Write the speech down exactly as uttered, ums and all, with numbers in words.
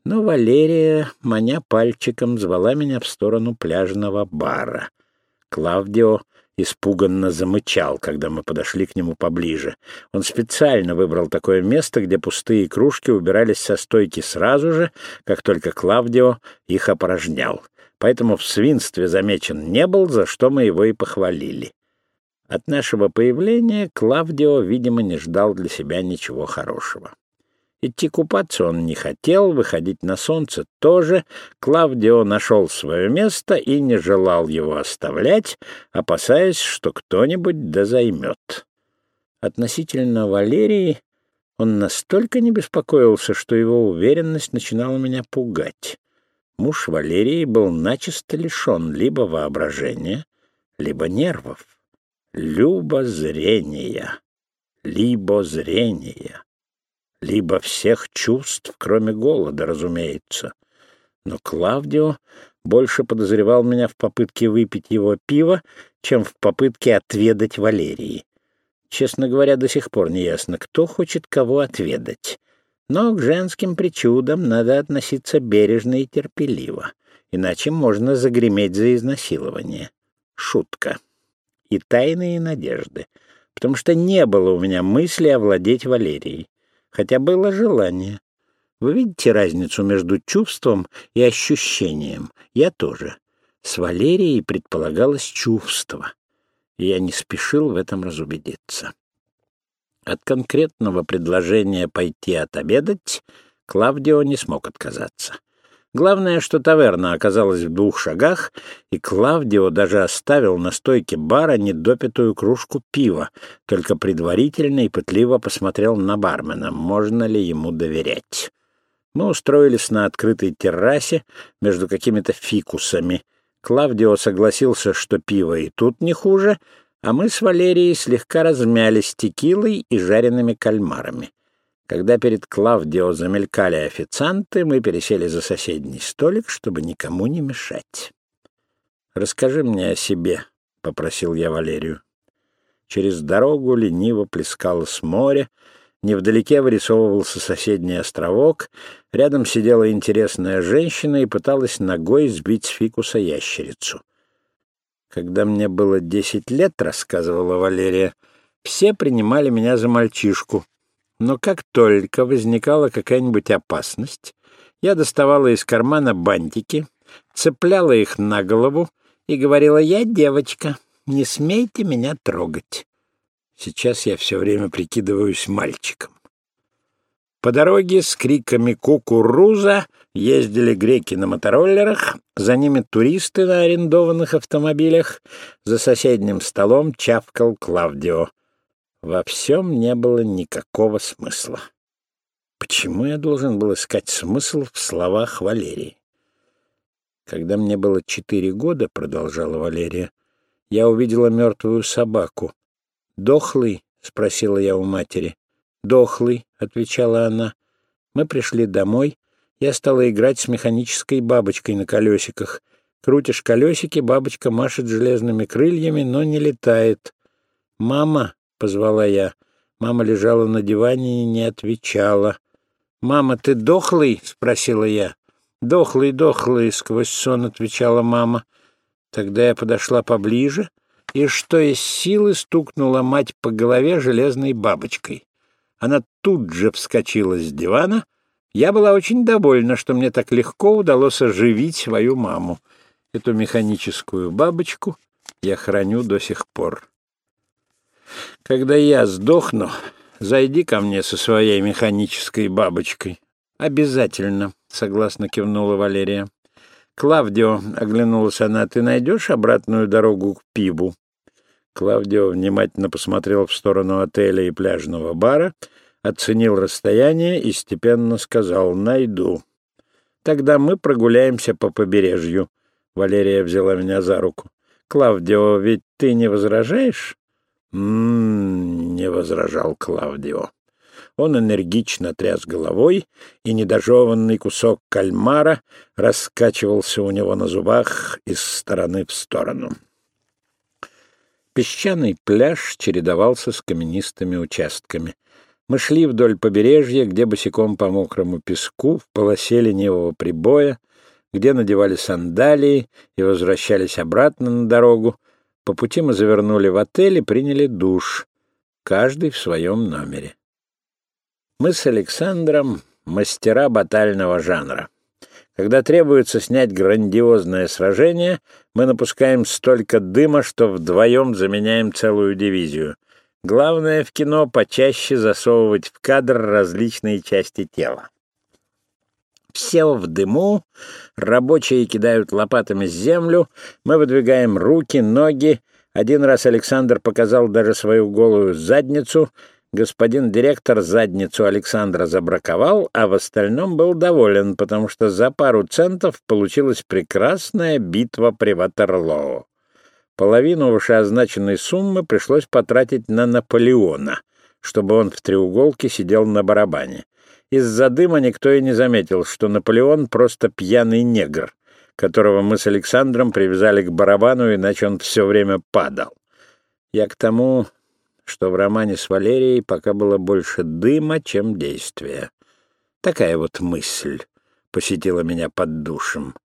Но Валерия, маня пальчиком, звала меня в сторону пляжного бара. Клавдио испуганно замычал, когда мы подошли к нему поближе. Он специально выбрал такое место, где пустые кружки убирались со стойки сразу же, как только Клавдио их опорожнял. Поэтому в свинстве замечен не был, за что мы его и похвалили. От нашего появления Клавдио, видимо, не ждал для себя ничего хорошего. Идти купаться он не хотел, выходить на солнце тоже. Клавдио нашел свое место и не желал его оставлять, опасаясь, что кто-нибудь дозаймет. Относительно Валерии он настолько не беспокоился, что его уверенность начинала меня пугать. Муж Валерии был начисто лишен либо воображения, либо нервов, либо зрения, либо зрения. Либо всех чувств, кроме голода, разумеется. Но Клавдио больше подозревал меня в попытке выпить его пиво, чем в попытке отведать Валерии. Честно говоря, до сих пор не ясно, кто хочет кого отведать. Но к женским причудам надо относиться бережно и терпеливо, иначе можно загреметь за изнасилование. Шутка. И тайные надежды, потому что не было у меня мысли овладеть Валерией. Хотя было желание. Вы видите разницу между чувством и ощущением? Я тоже. С Валерией предполагалось чувство, и я не спешил в этом разубедиться. От конкретного предложения пойти отобедать Клавдио не смог отказаться. Главное, что таверна оказалась в двух шагах, и Клавдио даже оставил на стойке бара недопитую кружку пива, только предварительно и пытливо посмотрел на бармена, можно ли ему доверять. Мы устроились на открытой террасе между какими-то фикусами. Клавдио согласился, что пиво и тут не хуже, а мы с Валерией слегка размялись текилой и жареными кальмарами. Когда перед Клавдио замелькали официанты, мы пересели за соседний столик, чтобы никому не мешать. «Расскажи мне о себе», — попросил я Валерию. Через дорогу лениво плескалось море, невдалеке вырисовывался соседний островок, рядом сидела интересная женщина и пыталась ногой сбить с фикуса ящерицу. «Когда мне было десять лет, — рассказывала Валерия, — все принимали меня за мальчишку. Но как только возникала какая-нибудь опасность, я доставала из кармана бантики, цепляла их на голову и говорила: «Я девочка, не смейте меня трогать». Сейчас я все время прикидываюсь мальчиком. По дороге с криками «Кукуруза» ездили греки на мотороллерах, за ними туристы на арендованных автомобилях, за соседним столом чавкал Клавдио. Во всем не было никакого смысла. Почему я должен был искать смысл в словах Валерии? Когда мне было четыре года, — продолжала Валерия, — я увидела мертвую собаку. «Дохлый?» — спросила я у матери. «Дохлый», — отвечала она. Мы пришли домой. Я стала играть с механической бабочкой на колесиках. Крутишь колесики, бабочка машет железными крыльями, но не летает. «Мама!» — позвала я. Мама лежала на диване и не отвечала. «Мама, ты дохлый?» — спросила я. «Дохлый, дохлый», — сквозь сон отвечала мама. Тогда я подошла поближе и, что из силы, стукнула мать по голове железной бабочкой. Она тут же вскочила с дивана. Я была очень довольна, что мне так легко удалось оживить свою маму. Эту механическую бабочку я храню до сих пор. Когда я сдохну, зайди ко мне со своей механической бабочкой. Обязательно, согласно кивнула Валерия. Клавдио, оглянулась она, ты найдешь обратную дорогу к пиву? Клавдио внимательно посмотрел в сторону отеля и пляжного бара, оценил расстояние и степенно сказал: найду. Тогда мы прогуляемся по побережью. Валерия взяла меня за руку. Клавдио, ведь ты не возражаешь? М-м, не возражал Клавдио. Он энергично тряс головой, и недожеванный кусок кальмара раскачивался у него на зубах из стороны в сторону. Песчаный пляж чередовался с каменистыми участками. Мы шли вдоль побережья, где босиком по мокрому песку, в полосе ленивого прибоя, где надевали сандалии и возвращались обратно на дорогу. По пути мы завернули в отель и приняли душ, каждый в своем номере. Мы с Александром мастера батального жанра. Когда требуется снять грандиозное сражение, мы напускаем столько дыма, что вдвоем заменяем целую дивизию. Главное в кино почаще засовывать в кадр различные части тела. Все в дыму, рабочие кидают лопатами землю, мы выдвигаем руки, ноги. Один раз Александр показал даже свою голую задницу. Господин директор задницу Александра забраковал, а в остальном был доволен, потому что за пару центов получилась прекрасная битва при Ватерлоо. Половину вышеозначенной суммы пришлось потратить на Наполеона, чтобы он в треуголке сидел на барабане. Из-за дыма никто и не заметил, что Наполеон просто пьяный негр, которого мы с Александром привязали к барабану, иначе он все время падал. Я к тому, что в романе с Валерией пока было больше дыма, чем действия. Такая вот мысль посетила меня под душем.